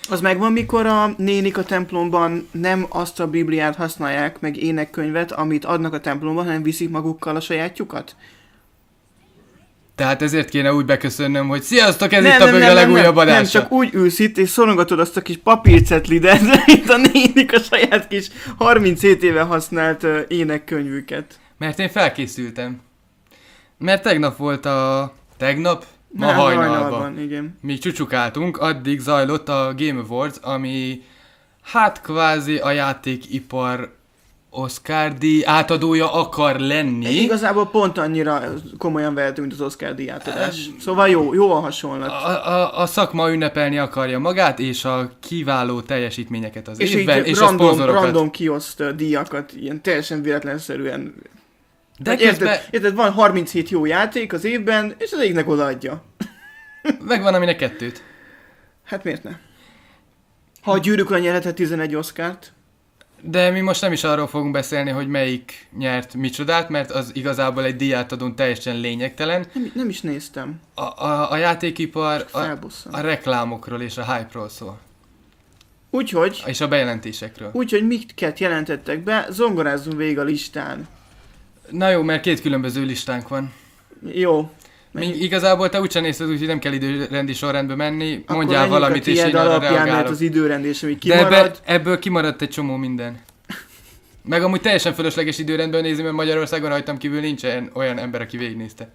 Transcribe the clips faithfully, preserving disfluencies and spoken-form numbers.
Az megvan, mikor a nénik a templomban nem azt a Bibliát használják, meg énekkönyvet, amit adnak a templomban, hanem viszik magukkal a sajátjukat? Tehát ezért kéne úgy beköszönnöm, hogy sziasztok, ez nem, itt a nem, bőg nem, a nem, legújabb nem, adása. nem, csak úgy ülsz itt, és szorongatod azt a kis papírcetlidet, itt a nénik a saját kis harminchét éve használt uh, énekkönyvüket. Mert én felkészültem. Mert tegnap volt a... Tegnap? Ma Nem, hajnalban. hajnalban, igen. Míg csücsukáltunk, addig zajlott a Game Awards, ami hát kvázi a játékipar Oscar-díj átadója akar lenni. Igazából pont annyira komolyan vehető, mint az Oscar-díj átadás. Szóval jó, jó a hasonlat. A, a, a szakma ünnepelni akarja magát, és a kiváló teljesítményeket az és évben, és random, a szponzorokat. random kioszt díjakat, ilyen teljesen véletlenszerűen. De érted, közben... érted, van harminchét jó játék az évben, és az egyiknek odaadja. Megvan, aminek kettőt. Hát miért ne? Ha a Gyűrűk Ura nyerhetett tizenegy Oscart. De mi most nem is arról fogunk beszélni, hogy melyik nyert micsodát, mert az igazából egy díjátadón teljesen lényegtelen. Nem, nem is néztem. A, a, a játékipar a, a reklámokról és a hype-ról szól. Úgyhogy... És a bejelentésekről. Úgyhogy miket jelentettek be, zongorázzunk végig a listán. Na jó, mert két különböző listánk van. Jó. Mi, igazából te úgysem nézted, úgyhogy nem kell időrendi sorrendbe menni. Akkor mondjál valamit, és én arra reagálok. Mert az időrend és ami kimarad. kimarad. De ebbe, ebből kimaradt egy csomó minden. Meg amúgy teljesen fölösleges időrendben nézni, mert Magyarországon rajtam kívül nincsen olyan ember, aki végignézte.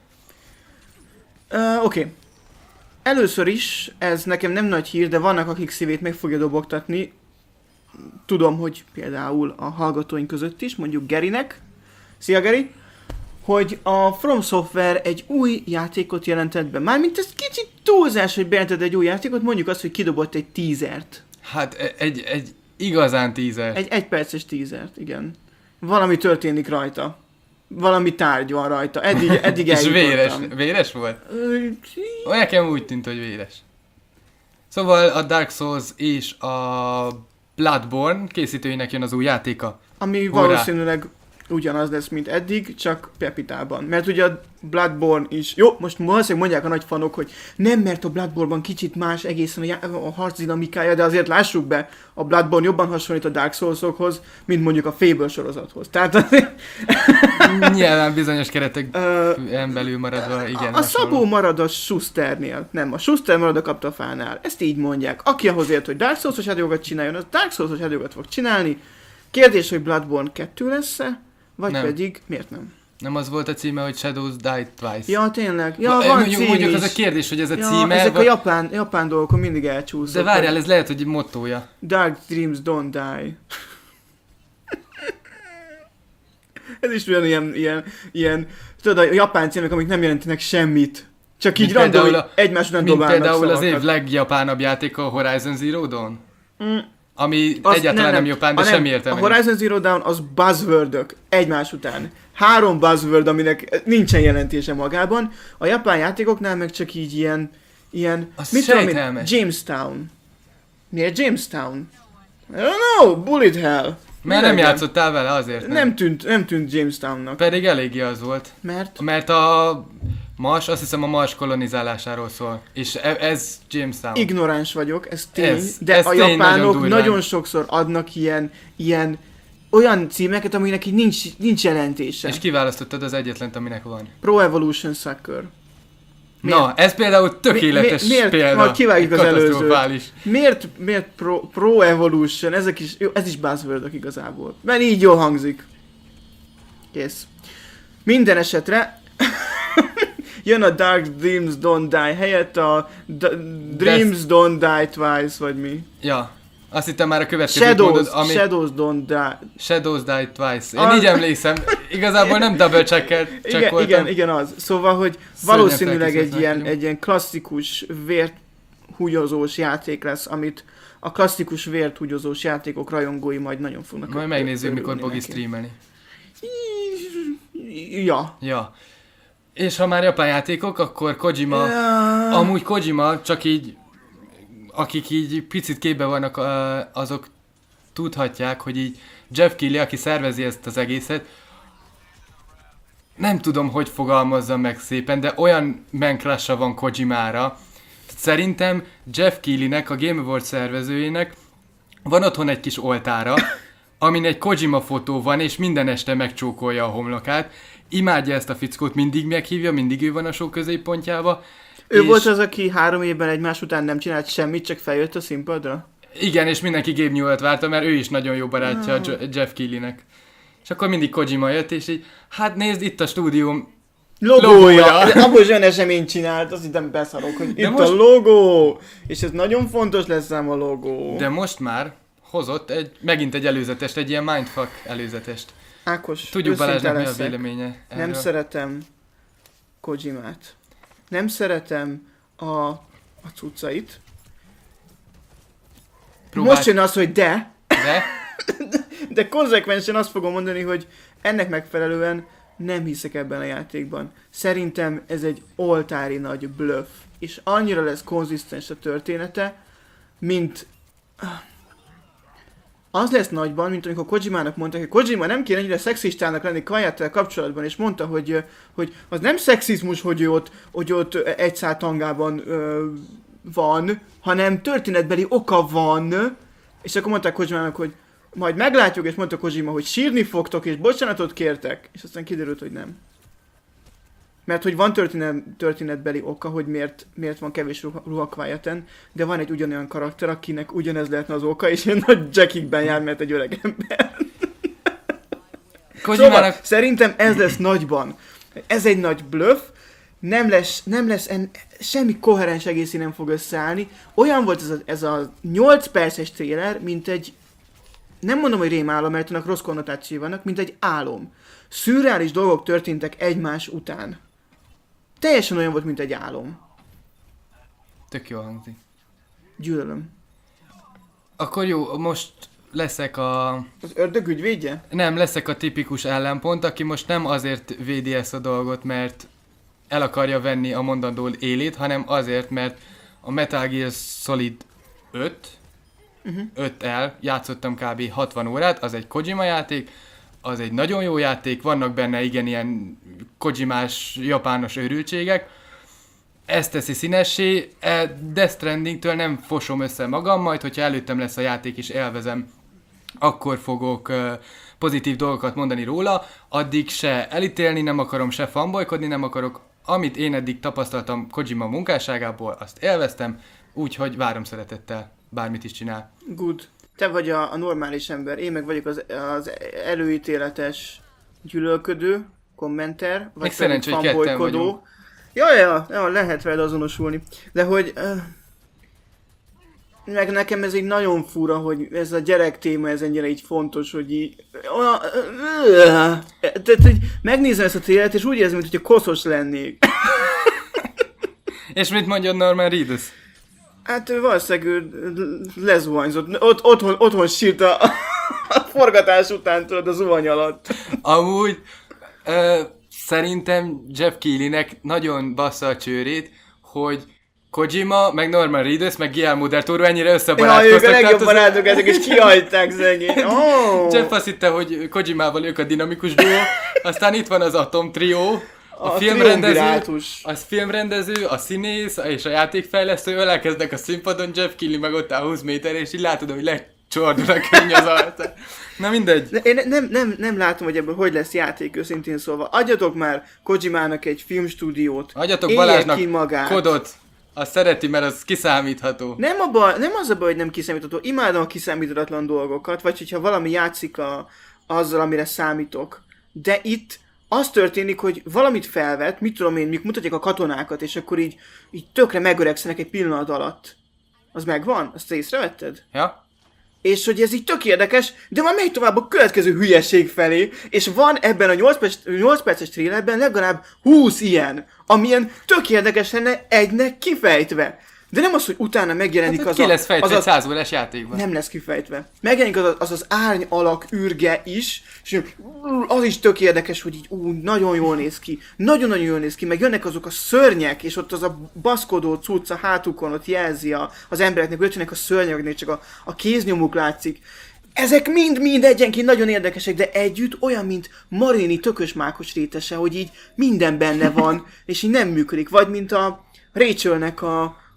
Uh, Oké. Okay. Először is, ez nekem nem nagy hír, de vannak, akik szívét meg fogja dobogtatni. Tudom, hogy például a hallgatóink között is, mondjuk Gerinek. Szia Geri! Hogy a From Software egy új játékot jelentett be. Mármint ez kicsit túlzás, hogy bejelentett egy új játékot, mondjuk azt, hogy kidobott egy teasert. Hát egy, egy igazán teaser. Egy egyperces teasert, igen. Valami történik rajta. Valami tárgy van rajta. Eddig, eddig És véres, eljutottam. véres volt? Olyan nekem úgy tűnt, hogy véres. Szóval a Dark Souls és a Bloodborne készítőinek jön az új játéka. Ami Hurrá. Valószínűleg ugyanaz lesz, mint eddig, csak Pepitában. Mert ugye a Bloodborne is... Jó, most valószínűleg mondják a nagy fanok, hogy nem, mert a Bloodborne-ban kicsit más egészen a, já- a harc dinamikája, de azért lássuk be, a Bloodborne jobban hasonlít a Dark Souls-okhoz, mint mondjuk a Fable sorozathoz. Tehát azért... Nyilván bizonyos keretekben belül maradva, igen. A, a Szabó marad a Schusternél. Nem, a Schuster marad a Kaptafánál. Ezt így mondják. Aki ahhoz ért, hogy Dark Souls-os játékokat csináljon, az Dark Souls-os játékokat fog csinálni. Kérdés, hogy Bloodborne kettő lesz-e? Vagy nem. Pedig, miért nem? Nem az volt a címe, hogy Shadows Die Twice. Ja, tényleg. Ja, Va, van mondjuk, cím mondjuk is. az a kérdés, hogy ez a ja, címe... ezek va... a japán, japán dolgokon mindig elcsúszok. De várjál, ez lehet, hogy egy mottója. Dark Dreams Don't Die. Ez is olyan ilyen, ilyen, ilyen, tudod, a japán címek, amik nem jelentenek semmit. Csak így random, a, egymás után dobálnak mint például szavakat. Az év legjapánabb játéka, a Horizon Zero Dawn. Mm. Ami Az, egyáltalán nem, nem japán, de a semmi értelme. A Horizon Zero Dawn az buzzwordök egymás után. Három buzzword, aminek nincsen jelentése magában. A japán játékoknál meg csak így ilyen... ilyen mit tudom én? Jamestown. Miért Jamestown? I don't know, Bullet Hell. Mert nem játszottál vele, azért nem. Nem tűnt, nem tűnt Jamestownnak. Pedig eléggé az volt. Mert? Mert a Mars, azt hiszem a Mars kolonizálásáról szól. És ez Jamestown. Ignoráns vagyok, ez tény. Ez, de ez a tény, japánok nagyon, nagyon sokszor adnak ilyen, ilyen olyan címeket, aminek így nincs, nincs jelentése. És kiválasztottad az egyetlen, aminek van. Pro Evolution Soccer. Miért? Na, ez például tökéletes mi, mi, miért? példa. Majd kivágjuk az előzőt. Miért, miért, miért Pro, Pro Evolution? Ezek is, jó, ez is buzzwordok igazából. Mert így jól hangzik. Kész. Minden esetre jön a Dark Dreams Don't Die helyett a D- Dreams Best. Don't Die Twice, vagy mi? Ja. Azt hittem már a következő Shadows, mondod, ami... Shadows Don't Die. Shadows Die Twice. Én az... így emlékszem. Igazából nem double check-el igen, igen, igen, az. Szóval, hogy valószínűleg egy ilyen, egy ilyen klasszikus vért húgyozós játék lesz, amit a klasszikus vért húgyozós játékok rajongói majd nagyon fognak. Majd megnézzük, mikor Bogi streamelni. Ja. Ja. És ha már japán játékok, akkor Kojima, ja. amúgy Kojima, csak így, akik így picit képbe vannak, azok tudhatják, hogy így Jeff Keighley, aki szervezi ezt az egészet, nem tudom, hogy fogalmazzam meg szépen, de olyan man crush-a van Kojimára, Szerintem Jeff Keighley-nek, a Game Awards szervezőjének van otthon egy kis oltára, amin egy Kojima fotó van, és minden este megcsókolja a homlokát. Imádja ezt a fickót, mindig meghívja, mindig ő van a show középpontjába. Ő és... volt az, aki három évben egymás után nem csinált semmit, csak feljött a színpadra? Igen, és mindenki Gabe Newell-t várta, mert ő is nagyon jó barátja no. Jeff Keighley-nek. És akkor mindig Kojima jött, és így, hát nézd, itt a stúdióm logója. logója. Abból is olyan eseményt csinált, azt hittem beszarok, hogy de itt most... a logó, és ez nagyon fontos lesz ám a logó. De most már hozott egy, megint egy előzetest, egy ilyen mindfuck előzetest. Ákos, tudjuk Balázsnak mi a véleménye erről. Nem szeretem Kojimát. Nem szeretem a, a cuccait. Próbál... Most jön az, hogy de. De? de, de konzekvensen azt fogom mondani, hogy ennek megfelelően nem hiszek ebben a játékban. Szerintem ez egy oltári nagy bluff. És annyira lesz konzisztens a története, mint... Az lesz nagyban, mint amikor Kojimának mondták, hogy Kojima nem kéne ennyire szexistának lenni Quiettel kapcsolatban, és mondta, hogy, hogy az nem szexizmus, hogy ő ott, hogy ott egy szál tangában ö, van, hanem történetbeli oka van, és akkor mondták Kojimának, hogy majd meglátjuk, és mondta Kojima, hogy sírni fogtok, és bocsánatot kértek, és aztán kiderült, hogy nem. Mert hogy van történet, történetbeli oka, hogy miért, miért van kevés ruha, ruha Quieten, de van egy ugyanolyan karakter, akinek ugyanez lehetne az oka, és ilyen nagy jackikben jár, mert egy öreg ember. Kojimának... Szóval szerintem ez lesz nagyban. Ez egy nagy bluff, nem lesz, nem lesz en, semmi koherens egészé nem fog összeállni. Olyan volt ez a, ez a nyolc perces trailer, mint egy, nem mondom, hogy rémálom, mert annak rossz konnotációi vannak, mint egy álom. Szürreális dolgok történtek egymás után. Teljesen olyan volt, mint egy álom. Tök jó hangzik. Gyűlölöm. Akkor jó, most leszek a... Az ördög ügyvédje? Nem, leszek a tipikus ellenpont, aki most nem azért védi ezt a dolgot, mert el akarja venni a mondandó élét, hanem azért, mert a Metal Gear Solid öt, uh-huh. öttel játszottam kb. hatvan órát, az egy Kojima játék, az egy nagyon jó játék, vannak benne igen ilyen Kojimás, japános őrültségek. Ez teszi színessé, e Death Strandingtől nem fosom össze magam, majd hogyha előttem lesz a játék és élvezem, akkor fogok uh, pozitív dolgokat mondani róla, addig se elítélni nem akarom, se fanboykodni nem akarok. Amit én eddig tapasztaltam Kojima munkásságából, azt élveztem, úgyhogy várom szeretettel, bármit is csinál. Good. Te vagy a, a normális ember, én meg vagyok az, az előítéletes gyűlölködő, kommenter, vagy szerencsé, hogy ketten vagyunk. Ja, ja, ja, lehet veled azonosulni. De hogy... Uh, meg nekem ez egy nagyon fura, hogy ez a gyerek téma, ez ennyire így fontos, hogy így... Uh, uh, uh, tehát, hogy megnézem ezt a télet, és úgy érzem, mintha koszos lennék. És mit mondja Norman Reedus? Hát valószínűleg ő lezuhanyzott. Ott, otthon, otthon sírt a, a forgatás után, tudod, az zuhany alatt. Amúgy ö, szerintem Jeff Keighley-nek nagyon bassza a csőrét, hogy Kojima, meg Norman Reedus, meg Guillermo del Toro ennyire összebarátkoztak. Ja, ők a legjobb barátok ezek, és kihagyták szegény. Oh. Jeff azt hitte, hogy Kojimával ők a dinamikus duó, aztán itt van az Atom Trio, a, a filmrendező, az filmrendező, a színész és a játékfejlesztő ölelkeznek a színpadon, Jeff Keighley meg ott áll húsz méter, és így látod, hogy lecsordul a könny az arca. Na mindegy. De én nem, nem, nem látom, hogy ebből hogy lesz játék, őszintén szólva. Adjatok már Kojimának egy filmstúdiót. Adjatok Balázsnak kodot. Azt szereti, mert az kiszámítható. Nem, a baj, nem az a baj, hogy nem kiszámítható. Imádom a kiszámíthatatlan dolgokat, vagy hogyha valami játszik a, azzal, amire számítok. De itt az történik, hogy valamit felvet, mit tudom én, mikor mutatják a katonákat, és akkor így, így tökre megöregszenek egy pillanat alatt. Az megvan? Azt te észrevetted? Ja. És hogy ez így tök érdekes, de már megy tovább a következő hülyeség felé, és van ebben a nyolc perces, nyolc perces trailerben legalább húsz ilyen, amilyen tök érdekes lenne egynek kifejtve. De nem az, hogy utána megjelenik hát, az ki a... lesz fejtve az egy száz órás játékban. Nem lesz kifejtve. Megjelenik az az, az árny alak űrge is, és az is tök érdekes, hogy így ú, nagyon jól néz ki. Nagyon-nagyon jól néz ki, meg jönnek azok a szörnyek, és ott az a baszkodó cucc a hátukon, ott jelzi a, az embereknek, hogy jönnek a szörnyeknek, csak a, a kéznyomuk látszik. Ezek mind-mind egyenként nagyon érdekesek, de együtt olyan, mint Marini tökös mákos rétese, hogy így minden benne van, és így nem működik. Vagy mint a Rachelnek a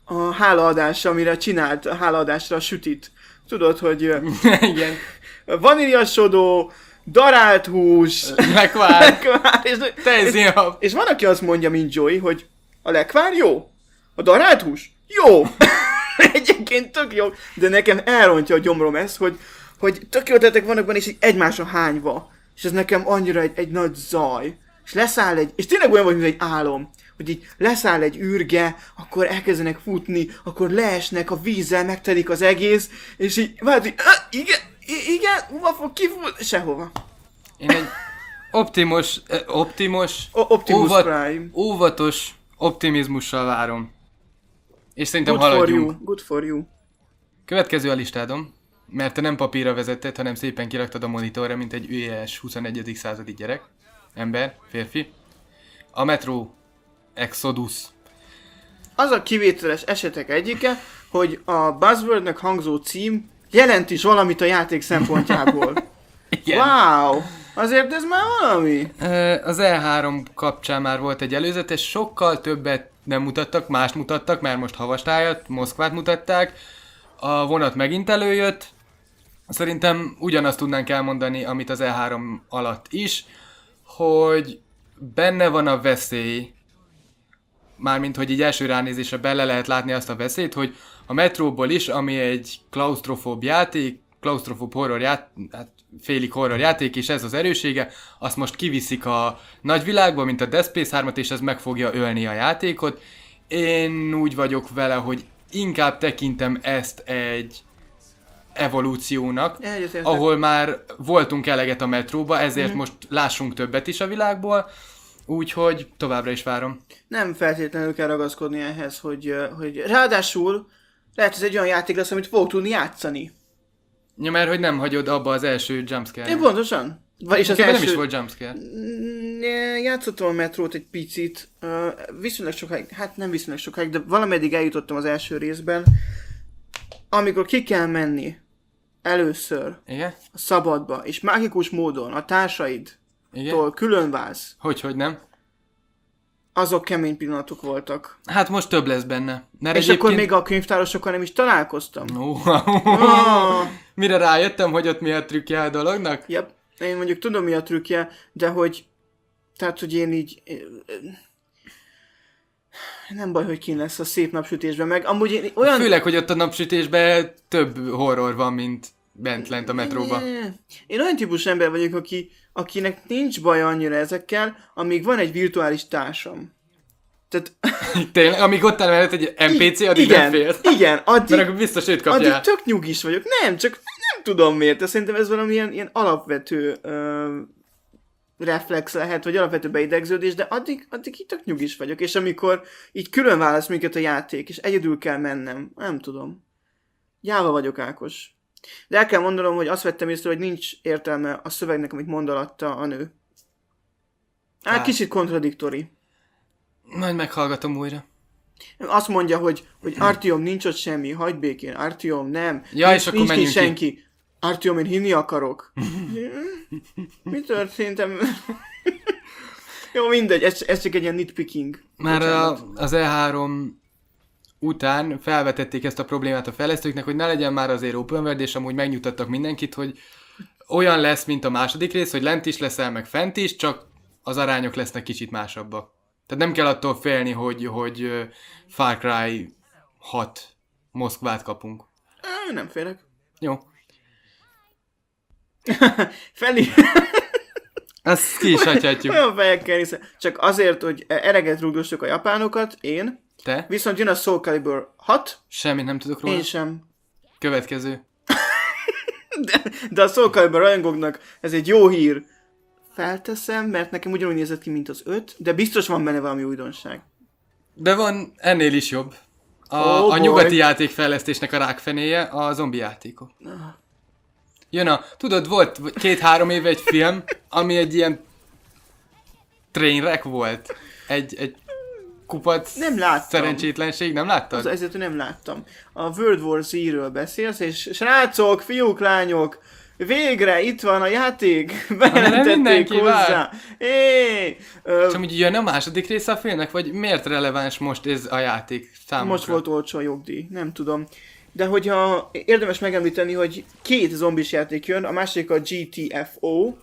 a hálaadás, amire csinált a hálaadásra a sütit. Tudod, hogy ö, Igen. vaníliasodó, darált hús, Lekvár. lekvár, és, és, Tejszínhab. és van, aki azt mondja, mint Joey, hogy a lekvár jó, a darált hús jó. Egyébként tök jó, de nekem elrontja a gyomrom ez, hogy, hogy tök jó ötletek vannak benne, és így egymásra hányva. És ez nekem annyira egy, egy nagy zaj. És leszáll egy, és tényleg olyan vagy, mint egy álom, hogy így leszáll egy űrge, akkor elkezdenek futni, akkor leesnek a vízzel, megtelik az egész, és így, várj, hogy ah, igen, i- igen, hova fog kifut? Sehova. Én egy optimos, eh, optimos, O- Optimus óvat- Prime. óvatos optimizmussal várom. És szerintem Good for haladjunk. you, good for you. Következő a listádom, mert te nem papírra vezetted, hanem szépen kiraktad a monitorra, mint egy ügyes huszonegyedik századi gyerek. Ember, férfi. A Metro Exodus. Az a kivételes esetek egyike, hogy a Buzzwordnek hangzó cím jelent is valamit a játék szempontjából. Igen. Wow! Azért ez már valami. Ö, Az E három kapcsán már volt egy előzetes, sokkal többet nem mutattak, mást mutattak, mert most havastájat, Moszkvát mutatták. A vonat megint előjött. Szerintem ugyanazt tudnánk elmondani, amit az E három alatt is, hogy benne van a veszély, mármint hogy így első ránézésre bele lehet látni azt a veszélyt, hogy a Metróból is, ami egy klaustrofób játék, klaustrofób horror játék, hát félig horror játék, és ez az erősége, azt most kiviszik a nagyvilágba, mint a Dead Space hármat, és ez meg fogja ölni a játékot. Én úgy vagyok vele, hogy inkább tekintem ezt egy evolúciónak, Egyetértek. ahol már voltunk eleget a metróba, ezért mm. most lássunk többet is a világból, úgyhogy továbbra is várom. Nem feltétlenül kell ragaszkodni ehhez, hogy, ö, hogy ráadásul lehet ez egy olyan játék lesz, amit fogok tudni játszani. Ja, mert hogy nem hagyod abba az első jumpscare. Én pontosan. Vagyis az Nekem első... nem is volt jumpscare. Mm, Játszottam a metrót egy picit, ö, viszonylag sokáig, hát nem viszonylag sokáig, de valameddig eljutottam az első részben, amikor ki kell menni először Igen? a szabadba, és mágikus módon a társaidtól Igen? külön válsz, Hogy, hogy nem? azok kemény pillanatok voltak. Hát most több lesz benne. Mert És akkor még a könyvtárosokkal nem is találkoztam. Oh. Ah. Mire rájöttem, hogy ott mi a trükkje a dolognak? Yep. Én mondjuk tudom, mi a trükkje, de hogy... Tehát, hogy én így... Nem baj, hogy kín lesz a szép napsütésben, meg amúgy én olyan... Főleg, hogy ott a napsütésben több horror van, mint bent lent a metróba. Én olyan típus ember vagyok, aki, akinek nincs baj annyira ezekkel, amíg van egy virtuális társam. Tehát... Tényleg, amíg ott áll mellett egy en pé cé, addig igen, nem félsz. igen, addig, Mert akkor biztos őt kapja. addig tök nyugis vagyok. Nem, csak nem tudom miért, de szerintem ez valamilyen ilyen alapvető ö, reflex lehet, vagy alapvető beidegződés, de addig, addig így tök nyugis vagyok. És amikor így külön választ minket a játék, és egyedül kell mennem, nem tudom. Gyáva vagyok, Ákos. De el kell mondanom, hogy azt vettem észre, hogy nincs értelme a szövegnek, amit mond alatta a nő. Hát Hát. kicsit kontradiktori. Majd meghallgatom újra. Azt mondja, hogy, hogy Artyom, nincs ott semmi, hagyd békén, Artyom, nem. Ja, nincs, és akkor nincs kint menjünk ki. senki. Artyom, én hinni akarok. Mi történt? Jó, mindegy, ez, ez csak egy ilyen nitpicking. Már Bocsánat. a, az E három után felvetették ezt a problémát a fejlesztőknek, hogy ne legyen már azért open world, és amúgy megnyugtattak mindenkit, hogy olyan lesz, mint a második rész, hogy lent is leszel, meg fent is, csak az arányok lesznek kicsit másabbak. Tehát nem kell attól félni, hogy, hogy ö, Far Cry hat Moszkvát kapunk. Á, nem félek. Jó. Feli, Ezt ki is hagyhatjuk. olyan fejekkel hiszem. Csak azért, hogy ereget rúgdossuk a japánokat, én. Te? Viszont jön a Soul Calibur hat, Semmit nem tudok róla. én sem. Következő. De, de a Soul Calibur rajongóknak ez egy jó hír. Felteszem, mert nekem ugyanúgy nézett ki, mint az öt, de biztos van benne valami újdonság. De van ennél is jobb. A, Oh a boy. nyugati játékfejlesztésnek a rákfenéje a zombi játékok. Jön a, tudod, volt két-három éve egy film, ami egy ilyen trainwreck volt. Egy, egy kupac Nem láttam. szerencsétlenség, nem láttad? Az ezért nem láttam. A World War Z-ről beszélsz, és srácok, fiúk, lányok, Végre itt van a játék! nem Bejelentették mindenki hozzá! Éj! Ö, És amúgy jön a második része a filmnek, vagy miért releváns most ez a játék számunkra? most volt olcsó a jogdíj, nem tudom. De hogyha érdemes megemlíteni, hogy két zombis játék jön, a másik a G T F O, uh,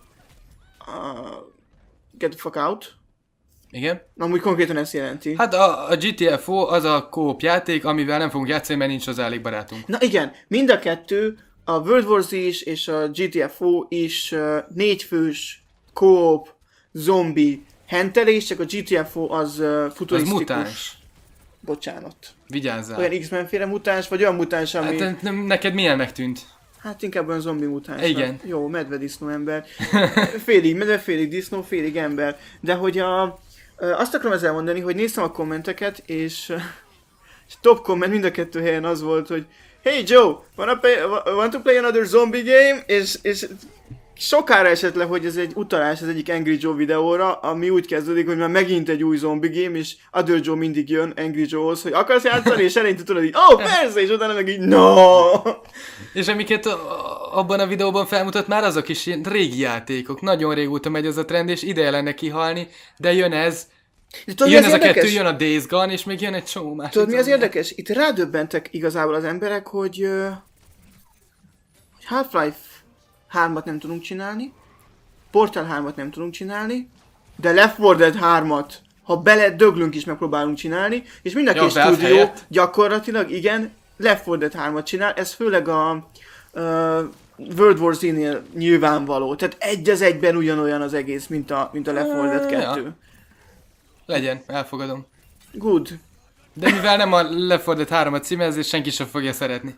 Get the fuck out. Igen? Amúgy konkrétan ezt jelenti. Hát a, a G T F O az a kóp játék, amivel nem fogunk játszani, mert nincs az elég barátunk. Na igen, mind a kettő, a World War Z is és a G T F O is uh, négyfős, co-op, zombi hentelés, csak a G T F O az uh, Az futurisztikus. mutáns. Bocsánat. Vigyázzál. Olyan X-Men féle mutáns, vagy olyan mutáns, ami... Hát, nem, neked milyennek tűnt? Hát inkább olyan zombi mutáns. Igen. Jó, medve disznó ember. Félig medve, félig disznó, félig ember. De hogy a... Azt akarom ezzel mondani, hogy néztem a kommenteket, és, és top komment mind a kettő helyen az volt, hogy Hey Joe, wanna play, want to play another zombie game? És, és sokára esett le, hogy ez egy utalás az egyik Angry Joe videóra, ami úgy kezdődik, hogy már megint egy új zombie game, és Other Joe mindig jön Angry Joe-hoz, hogy akarsz játszani, és eleinte tudod így, oh persze, és utána meg így, no! És amiket a- abban a videóban felmutat, már azok is ilyen régi játékok. Nagyon régóta megy ez a trend, és ideje lenne kihalni, de jön ez, De tudod, mi jön az ez a kettő, érdekes? jön a Days Gone, és még jön egy csomó másik. Tudod, mi az zombie. érdekes? Itt rádöbbentek igazából az emberek, hogy, ö, hogy Half-Life hármat nem tudunk csinálni, Portal hármat nem tudunk csinálni, de Left four Dead hármat, ha bele döglünk is megpróbálunk csinálni, és mind a Ja, két Valve stúdió helyett. gyakorlatilag, igen, Left four Dead hármat csinál, ez főleg a ö, World War Z-nél nyilvánvaló, tehát egy az egyben ugyanolyan az egész, mint a, mint a Left four Dead Ja. kettő. Legyen, elfogadom. Good. De mivel nem a Left four Dead három a címe, ezért senki sem fogja szeretni.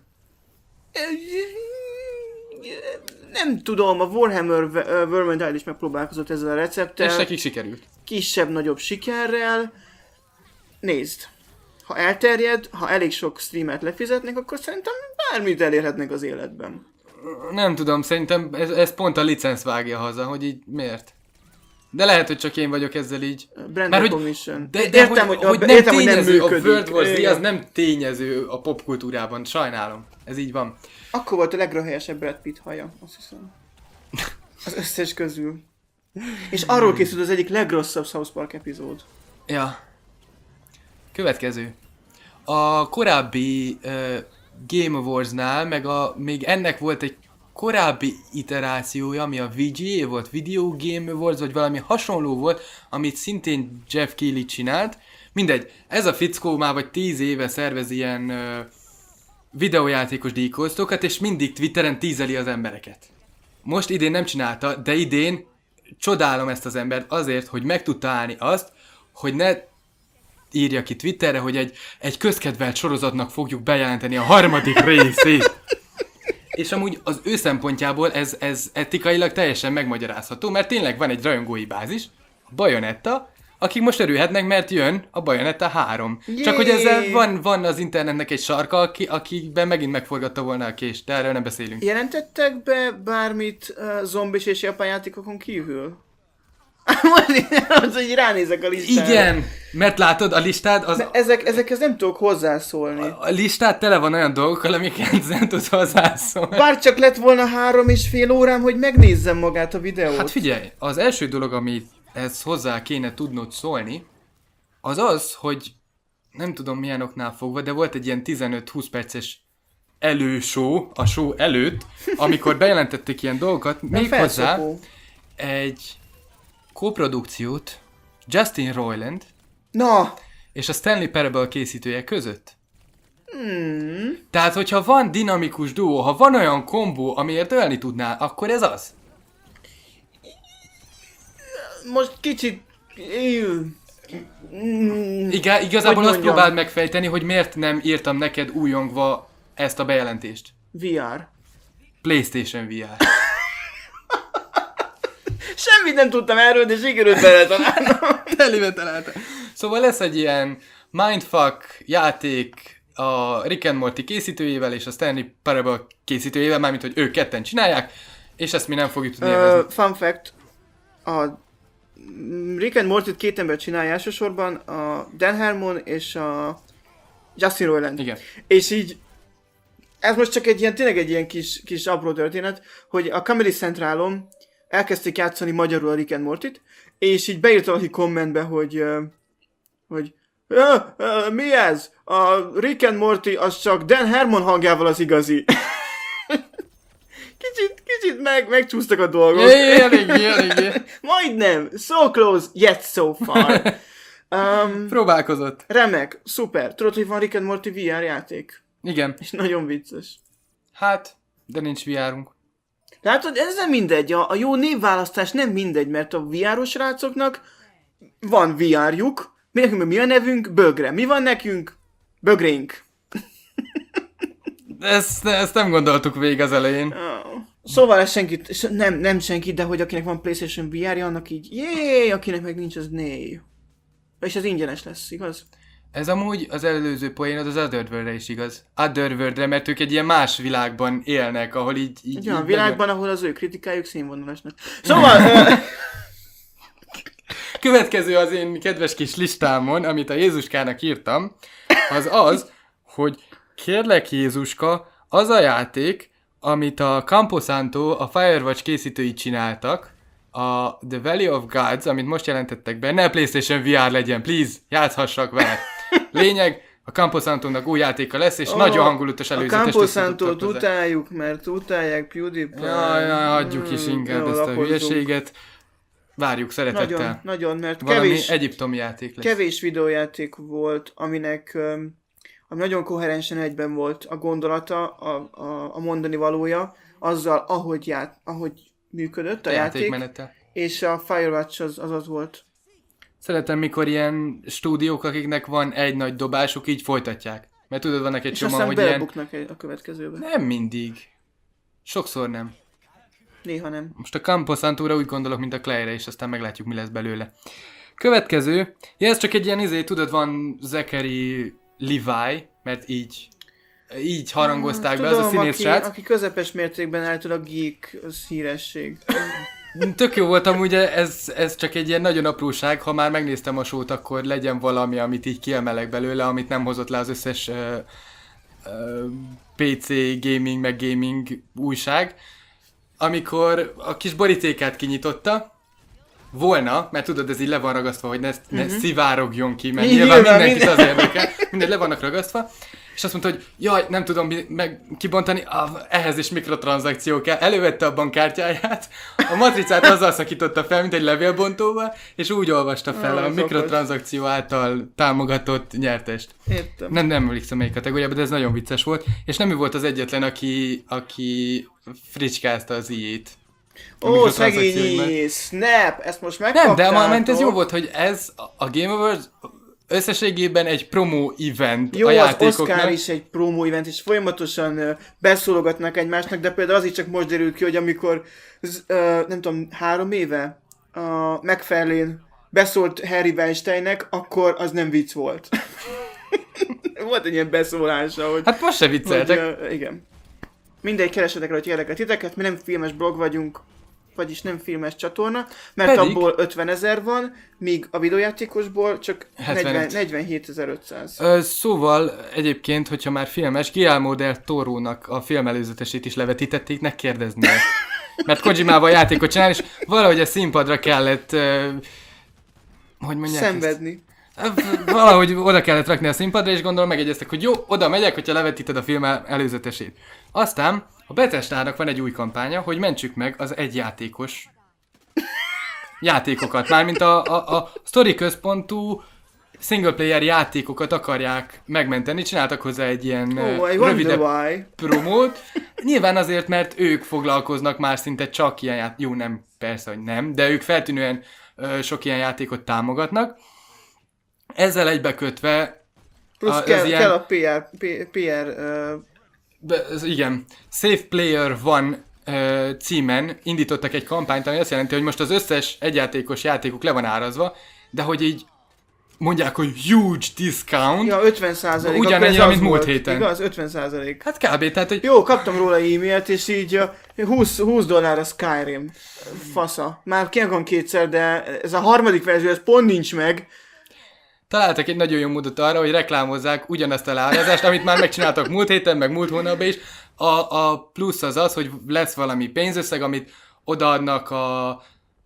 Nem tudom, a Warhammer uh, Vermintide is megpróbálkozott ezzel a recepttel. És nekik sikerült. Kisebb-nagyobb sikerrel. Nézd, ha elterjed, ha elég sok streamet lefizetnek, akkor szerintem bármit elérhetnek az életben. Nem tudom, szerintem ez, ez pont a licenc vágja haza, hogy így miért. De lehet, hogy csak én vagyok ezzel így. Brand Mert hogy- recognition. De, de értem, hogy, hogy, hogy, hogy, nem értem, hogy nem tényező, működik. a World War Z Igen. az nem tényező a popkultúrában, sajnálom. Ez így van. Akkor volt a legröhelyesebb Brad Pitt haja, azt hiszem. Az összes közül. És arról készült az egyik legrosszabb South Park epizód. Ja. Következő. A korábbi uh, Game Awards-nál, meg a, még ennek volt egy korábbi iterációja, ami a V G A volt, Video Game Awards, vagy valami hasonló volt, amit szintén Jeff Keighley csinált. Mindegy, ez a fickó már vagy tíz éve szervez ilyen uh, videójátékos díjkóztókat, és mindig Twitteren tízeli az embereket. Most idén nem csinálta, de idén csodálom ezt az embert azért, hogy meg tudta állni azt, hogy ne írja ki Twitterre, hogy egy, egy közkedvelt sorozatnak fogjuk bejelenteni a harmadik részét. És amúgy az ő szempontjából ez, ez etikailag teljesen megmagyarázható, mert tényleg van egy rajongói bázis, a Bayonetta, akik most örülhetnek, mert jön a Bayonetta három. Csak hogy ezzel van, van az internetnek egy sarka, aki, akiben megint megforgatta volna a kést, de erről nem beszélünk. Jelentettek be bármit uh, zombis és japán játékokon kívül? Most az, hogy ránézek a listára. Igen, mert látod, a listád az... De ezek, ezekhez nem tudok hozzászólni. A listád tele van olyan dolgokkal, amiket nem tudsz hozzászólni. Bár csak lett volna három és fél órám, hogy megnézzem magát a videót. Hát figyelj, az első dolog, amit ez hozzá kéne tudnod szólni, az az, hogy nem tudom milyen oknál fogva, de volt egy ilyen tizenöt-húsz perces előshow, a show előtt, amikor bejelentették ilyen dolgokat, méghozzá felszopó. egy koprodukciót Justin Roiland Na, és a Stanley Parable készítője között. hmm, Tehát, hogyha van dinamikus duó, ha van olyan kombó, amiért ölni tudnál, akkor ez az. most kicsit... Mm, Igen, igazából Hogy azt mondjam? próbáld megfejteni, hogy miért nem írtam neked újongva ezt a bejelentést. vé er. PlayStation vé er. Semmit nem tudtam erről, de sikerült beletalálnom. Telibe találta. Szóval lesz egy ilyen mindfuck játék a Rick and Morty készítőjével és a Stanley Parable készítőjével, mármint hogy ők ketten csinálják, és ezt mi nem fogjuk tudni élvezni. Uh, fun fact, a Rick and Morty-t két ember csinálja elsősorban, a Dan Harmon és a Justin Roiland. Igen. És így ez most csak egy ilyen, tényleg egy ilyen kis, kis apró történet, hogy a Comedy Centralon elkezdték játszani magyarul a Rick and Morty-t, és így beírta valaki kommentbe, hogy, uh, hogy uh, uh, mi ez? A Rick and Morty az csak Dan Harmon hangjával az igazi. Kicsit, kicsit meg, megcsúsztak a dolgok. Eléggé, eléggé. Majdnem. So close, yet so far. Um, Próbálkozott. remek, szuper. Tudod, hogy van Rick and Morty vé er játék? Igen. És nagyon vicces. Hát, de nincs vé er-unk. Látod, ez nem mindegy. A, a jó névválasztás nem mindegy, mert a vé er-os rácoknak van vé er-juk. Mi nekünk mi a nevünk? Bögre. Mi van nekünk? Bögrénk. Ezt, ezt nem gondoltuk végig az elején. Oh. Szóval ez senkit, nem, nem senkit, de hogy akinek van PlayStation vé er-je, annak így jé, akinek meg nincs, az né. És ez ingyenes lesz, igaz? Ez amúgy az előző poén az Otherworld-re is igaz. Otherworld-re, mert ők egy ilyen más világban élnek, ahol így... így Egy olyan így világban, ahol az ő kritikájuk színvonalasnak. Szóval... ö, Következő az én kedves kis listámon, amit a Jézuskának írtam, az az, hogy kérlek Jézuska, az a játék, amit a Camposanto, a Firewatch készítői csináltak, a The Valley of Gods, amit most jelentettek be, ne PlayStation vé er legyen, please, játszhassak vele. Lényeg, a Camposantónak új játéka lesz, és oh, nagyon hangulatos a előzetes. A Camposantót utáljuk, mert utálják PewDiePie. Jaj, jaj, hagyjuk is inkább Jó, ezt a lapozzunk. hülyeséget. Várjuk szeretettel. Nagyon, nagyon, mert Valami kevés, egyiptomi játék lesz. kevés videójáték volt, aminek öm, ami nagyon koherensen egyben volt a gondolata, a, a, a mondani valója, azzal, ahogy, ját, ahogy működött a, A játék, játékmenete. és a Firewatch az az, az volt. Szeretem, mikor ilyen stúdiók, akiknek van egy nagy dobásuk, így folytatják. Mert tudod, vannak egy És csomó, aztán hogy ilyen... belebuknak egy- a következőbe. Nem mindig. Sokszor nem. Néha nem. Most a Camposantóra úgy gondolok, mint a Clay-re, és aztán meglátjuk, mi lesz belőle. Következő. Ja, ez csak egy ilyen izé, tudod, van Zachary Levi, mert így így harangozták be, az a színész aki, srác. aki közepes mértékben állítólag geek, az híresség. Tök jó volt amúgy, ez, ez csak egy ilyen nagyon apróság, ha már megnéztem a sót, akkor legyen valami, amit így kiemelek belőle, amit nem hozott le az összes uh, uh, pé cé gaming, meg gaming újság. Amikor a kis borítékát kinyitotta, volna, mert tudod, ez így le van ragasztva, hogy ne, ne uh-huh. szivárogjon ki, mert Nyilván, nyilván mindenkit minden. az érdekel, mindegy, le vannak ragasztva, és azt mondta, hogy jaj, nem tudom mi- meg kibontani, ah, ehhez is mikrotranszakció kell. Elővette a bankkártyáját, a matricát azzal szakította fel, mint egy levélbontóval, és úgy olvasta fel Ah, a ez mikrotranszakció által támogatott nyertest. Értem. Nem, nem emlékszem melyik kategóriában, de ez nagyon vicces volt, és nem ő volt az egyetlen, aki, aki fricskázta az ijét. Ó, szegény Snap, ezt most Nem, megkaptátok. de a moment ez jó volt, hogy ez a Game Awards összességében egy promo event Jó, a az játékoknak. Oscar is egy promo event, és folyamatosan uh, beszólogatnak egymásnak, de például az is csak most derült ki, hogy amikor, z, uh, nem tudom, három éve a McFarlane beszólt Harry Weinsteinnek, akkor az nem vicc volt. Volt egy ilyen beszólása, hogy... Hát most se hogy vicceltek. uh, igen. Mindegy, keresetek rá, hogy érdekel titeket, mi nem filmes blog vagyunk, vagyis nem filmes csatorna, mert Pedig- abból ötvenezer van, míg a videójátékosból csak hetvenöt. negyvenhétezer-ötszáz. Ö, szóval egyébként, hogyha már filmes, Guillermo del Toro-nak a film előzetesét is levetítették, ne kérdezni el. Mert Kojimával játékot csinál, és valahogy a színpadra kellett, ö, hogy mondják ezt? Szenvedni. Valahogy oda kellett rakni a színpadra, és gondolom megegyeztek, hogy jó, oda megyek, hogyha levetíted a film el- előzetesét. Aztán a Bethesdának van egy új kampánya, hogy mentsük meg az egyjátékos játékokat. Mármint a, a, a sztori központú single player játékokat akarják megmenteni. Csináltak hozzá egy ilyen Ó, ö, I wonder rövidebb why. promót. Nyilván azért, mert ők foglalkoznak már szinte csak ilyen játék. Jó, nem, persze, hogy nem, de ők feltűnően ö, sok ilyen játékot támogatnak. Ezzel egybekötve Plusz a- ez kell, ilyen- kell a pé er, P- pé er uh, Be, ez igen, Safe Player One uh, címen indítottak egy kampányt, ami azt jelenti, hogy most az összes egyjátékos játékuk le van árazva, de hogy így mondják, hogy huge discount, ja, ötven százalék. Ugyanennyire, mint múlt héten. Igaz, ötven százalék. hát kb. Tehát, hogy Jó, kaptam róla e-mailt, és így uh, húsz, húsz dollár a Skyrim. Fasza. Már kiakon kétszer, de ez a harmadik verzió, ez pont nincs meg. találtak egy nagyon jó módot arra, hogy reklámozzák ugyanazt a leárazást, amit már megcsináltak múlt héten, meg múlt hónapban is. A, a plusz az az, hogy lesz valami pénzösszeg, amit odaadnak a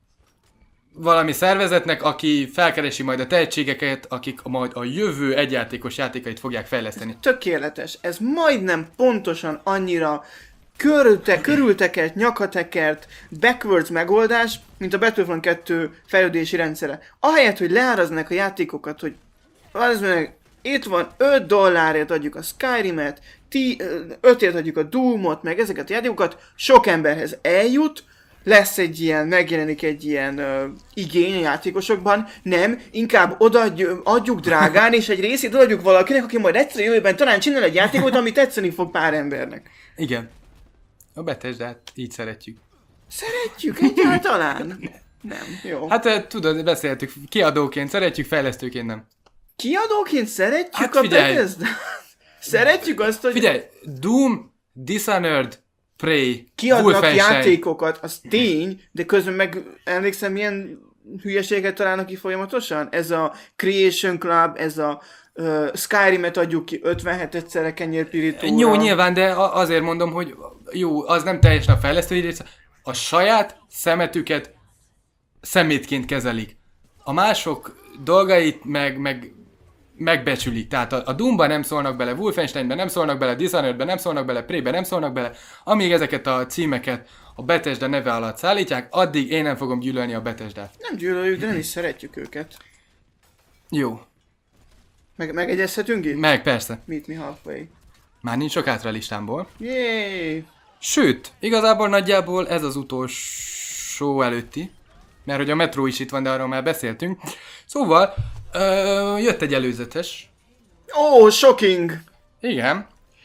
valami szervezetnek, aki felkeresi majd a tehetségeket, akik majd a jövő egyjátékos játékait fogják fejleszteni. Tökéletes. Ez majdnem pontosan annyira körülte, körültekert, nyakatekert, backwards megoldás, mint a Battlefront kettő fejlődési rendszere. Ahelyett, hogy leáraznak a játékokat, hogy az meg, itt van öt dollárért adjuk a Skyrimet, ötért adjuk a Doomot, meg ezeket a játékokat, sok emberhez eljut, lesz egy ilyen, megjelenik egy ilyen uh, igény a játékosokban, nem, inkább odaadjuk, adjuk drágán, és egy részét odaadjuk valakinek, aki majd egyszer jövőben talán csinál egy játékot, ami tetszeni fog pár embernek. Igen. A Bethesdát így szeretjük. Szeretjük egyáltalán? Nem, jó. Hát tudod, beszéltük, kiadóként szeretjük, fejlesztőként nem. Kiadóként szeretjük Hát a figyelj. Bethesda? Szeretjük azt, hogy... Figyelj, Doom, Dishonored, Prey, Kiadnak Wolfenstein. játékokat, az tény, de közben meg emlékszem, milyen hülyeséget találnak ki folyamatosan? Ez a Creation Club, ez a uh, Skyrim-et adjuk ki ötvenhetedszerre kenyérpirítóra. Jó, nyilván, de a- azért mondom, hogy jó, az nem teljesen a fejlesztői része. A saját szemetüket szemétként kezelik. A mások dolgait meg, meg megbecsülik. Tehát a, a Doomban nem szólnak bele, Wolfensteinben nem szólnak bele, Dishonoredben nem szólnak bele, Preyben nem szólnak bele. Amíg ezeket a címeket a Bethesda neve alatt szállítják, addig én nem fogom gyűlölni a Bethesdát. Nem gyűlöljük, de nem is szeretjük őket. Jó. Meg, megegyezhetünk itt? Meg persze. Meet me halfway. Már nincs sok hátra a listámból. Yay! Sőt, igazából nagyjából ez az utolsó előtti. Mert hogy a Metro is itt van, de arról már beszéltünk. Szóval, ö, jött egy előzetes. Ó, oh, shocking! Igen.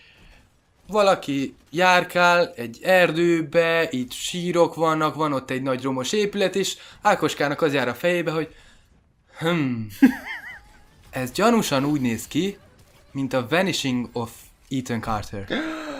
Valaki járkál egy erdőbe, itt sírok vannak, van ott egy nagy romos épület, és Ákoskának az jár a fejébe, hogy hmm, ez gyanúsan úgy néz ki, mint a Vanishing of Ethan Carter.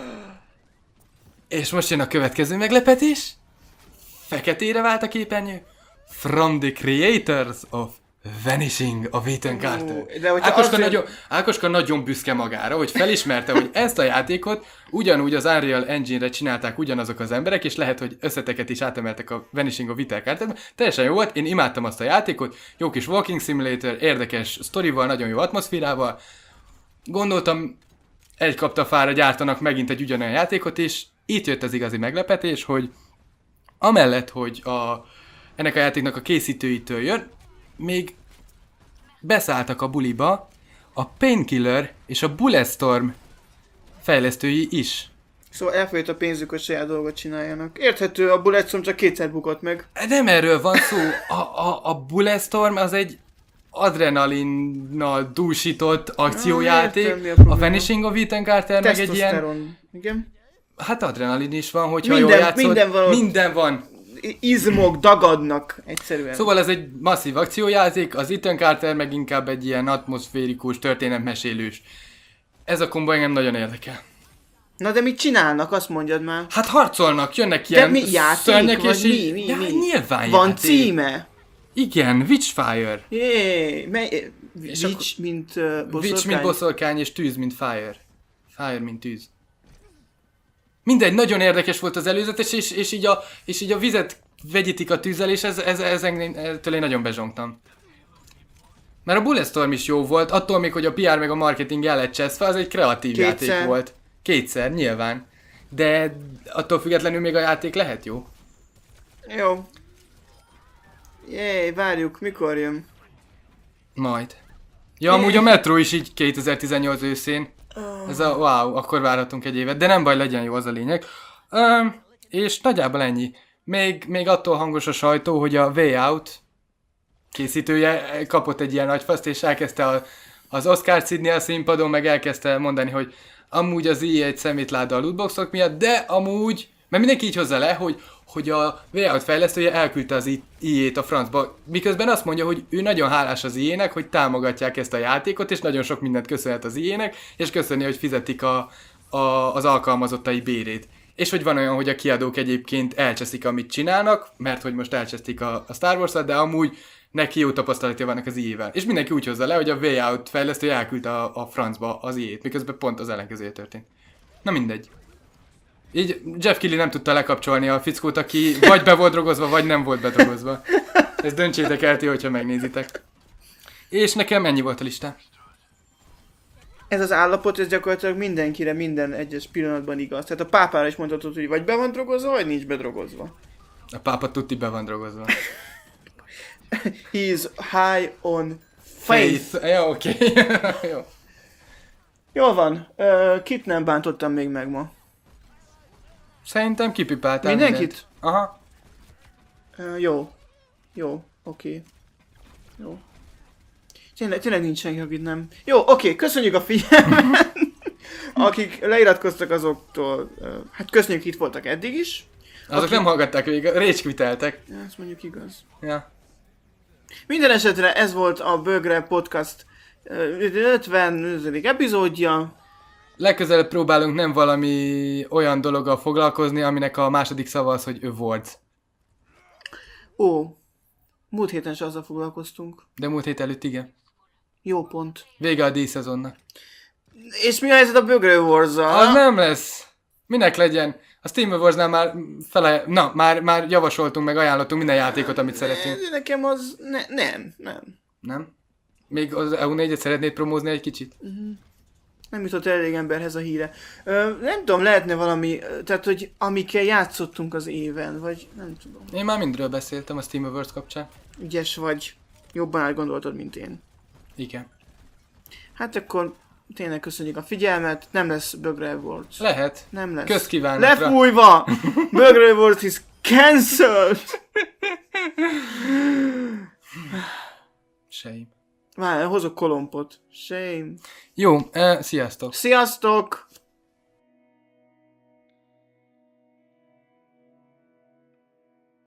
És most jön a következő meglepetés. Feketére vált a képernyő. From the creators of Vanishing of Ethan Carter. de hogyha Ákoska, azért- nagyon, Ákoska nagyon büszke magára, hogy felismerte, hogy ezt a játékot ugyanúgy az Unreal Engine-re csinálták ugyanazok az emberek, és lehet, hogy összeteket is átemeltek a Vanishing of Ethan Carterbe. Teljesen jó volt, én imádtam azt a játékot, jó kis walking simulator, érdekes sztorival, nagyon jó atmoszférával. Gondoltam, egy kapta fára gyártanak megint egy ugyanolyan játékot, és itt jött az igazi meglepetés, hogy amellett, hogy a, ennek a játéknak a készítőitől jön, még beszálltak a buliba a Painkiller és a Bulletstorm fejlesztői is. Szóval elfogyott a pénzük, hogy saját dolgot csináljanak. Érthető, a Bulletstorm csak kétszer bukott meg. Nem erről van szó, a, a, a Bulletstorm az egy adrenalinnal dúsított akciójáték, Ah, értem, mi a a probléma. Vanishing of Ethan Carter meg egy ilyen, Testoszteron. Igen. hát adrenalin is van, hogyha Minden- jól játszod, minden van ott. minden van. I- izmok dagadnak egyszerűen. Szóval ez egy masszív akciójáték, az Ethan Carter meg inkább egy ilyen atmoszférikus, történetmesélős. Ez a kombó engem nagyon érdekel. Na de mit csinálnak, azt mondjad már. Hát harcolnak, jönnek De ilyen mi játék, szörnyek, vagy és mi, így- mi, ja, mi? nyilván Van játék. címe? Igen, Witchfire. Jé, mely... És Witch, mint uh, boszorkány? Witch, mint boszorkány, és tűz, mint fire. Fire, mint tűz. Mindegy, nagyon érdekes volt az előzetes, és, és, így, a, és így a vizet vegyítik a tűzzel, és ez, ez, ez, ettől én nagyon bezsongtam. Mert a Bulletstorm is jó volt, attól még, hogy a pé er meg a marketing el lett cseszve, az egy kreatív Kétszer. játék volt. Kétszer, nyilván. De attól függetlenül még a játék lehet jó. Jó. Jé, várjuk, mikor jön? Majd. Ja, amúgy a Metro is így kétezer-tizennyolc őszén. Ez a wow, akkor várhatunk egy évet, de nem baj, legyen jó, az a lényeg. Um, és nagyjából ennyi. Még, még attól hangos a sajtó, hogy a Way Out készítője kapott egy ilyen nagy faszt, és elkezdte a, az Oscar szidni a színpadon, meg elkezdte mondani, hogy amúgy az í á egy szemétláda a lootboxok miatt, de amúgy, mert mindenki így hozza le, hogy, hogy a Way Out fejlesztője elküldte az í á-t a francba, miközben azt mondja, hogy ő nagyon hálás az í á-nek, hogy támogatják ezt a játékot, és nagyon sok mindent köszönhet az í á-nek, és köszöni, hogy fizetik a, a, az alkalmazottai bérét. És hogy van olyan, hogy a kiadók egyébként elcseszik, amit csinálnak, mert hogy most elcsesztik a, a Star Wars-at, de amúgy neki jó tapasztalatja vannak az i á-vel. És mindenki úgy hozza le, hogy a Way Out fejlesztő elküldte a, a francba az i á-t, miközben pont az ellenkezője történt. Na mindegy. Így Jeff Keighley nem tudta lekapcsolni a fickót, aki vagy be volt drogozva, vagy nem volt bedrogozva. Ezt döntsétek el ti, hogyha megnézitek. És nekem ennyi volt a lista. Ez az állapot, ez gyakorlatilag mindenkire, minden egyes pillanatban igaz. Tehát a pápára is mondhatod, hogy vagy be van drogozva, vagy nincs bedrogozva. A pápa tuti be van drogozva. He is high on faith. Faith. Ja, oké. Okay. Jó. Jól van. Uh, kit nem bántottam még meg ma? Szerintem kipipáltál Mindenkit? mindent. Aha. Uh, jó. Jó. Oké. Okay. Jó. Tényleg, tényleg nincs senki, akit nem... Jó, oké, okay, köszönjük a figyelmet! Akik leiratkoztak azoktól, uh, hát köszönjük, itt voltak eddig is. Azok Aki... nem hallgatták végig, rage quiteltek. Ja, ez mondjuk igaz. Ja. Minden esetre ez volt a Bögre Podcast ötvenedik epizódja. Legközelebb próbálunk nem valami olyan dologgal foglalkozni, aminek a második szava az, hogy awards. Ó, múlt héten se azzal foglalkoztunk. De múlt hét előtt igen. Jó pont. Vége a díjszezonnak. És mi a helyzet a Bögre Awards-zal? Az nem lesz. Minek legyen? A Steam Awards-nál már fele... Na, már, már javasoltunk, meg ajánlottunk minden játékot, amit szeretünk. Nekem az... Ne, nem, nem. Nem? Még az E U négyet szeretnéd promózni egy kicsit? Uh-huh. Nem jutott elég emberhez a híre. Ö, nem tudom, lehetne valami, tehát hogy amikkel játszottunk az éven, vagy nem tudom. Én már mindről beszéltem a Steam Awards kapcsán. Ügyes vagy, jobban átgondoltad, mint én. Igen. Hát akkor tényleg köszönjük a figyelmet, nem lesz Bögre Awards. Lehet. Nem lesz. Közkívánatra. Lefújva! Bögre Awards is cancelled! Shame. Várj, hozok kolompot. Shame. Jó, eh, sziasztok! Sziasztok!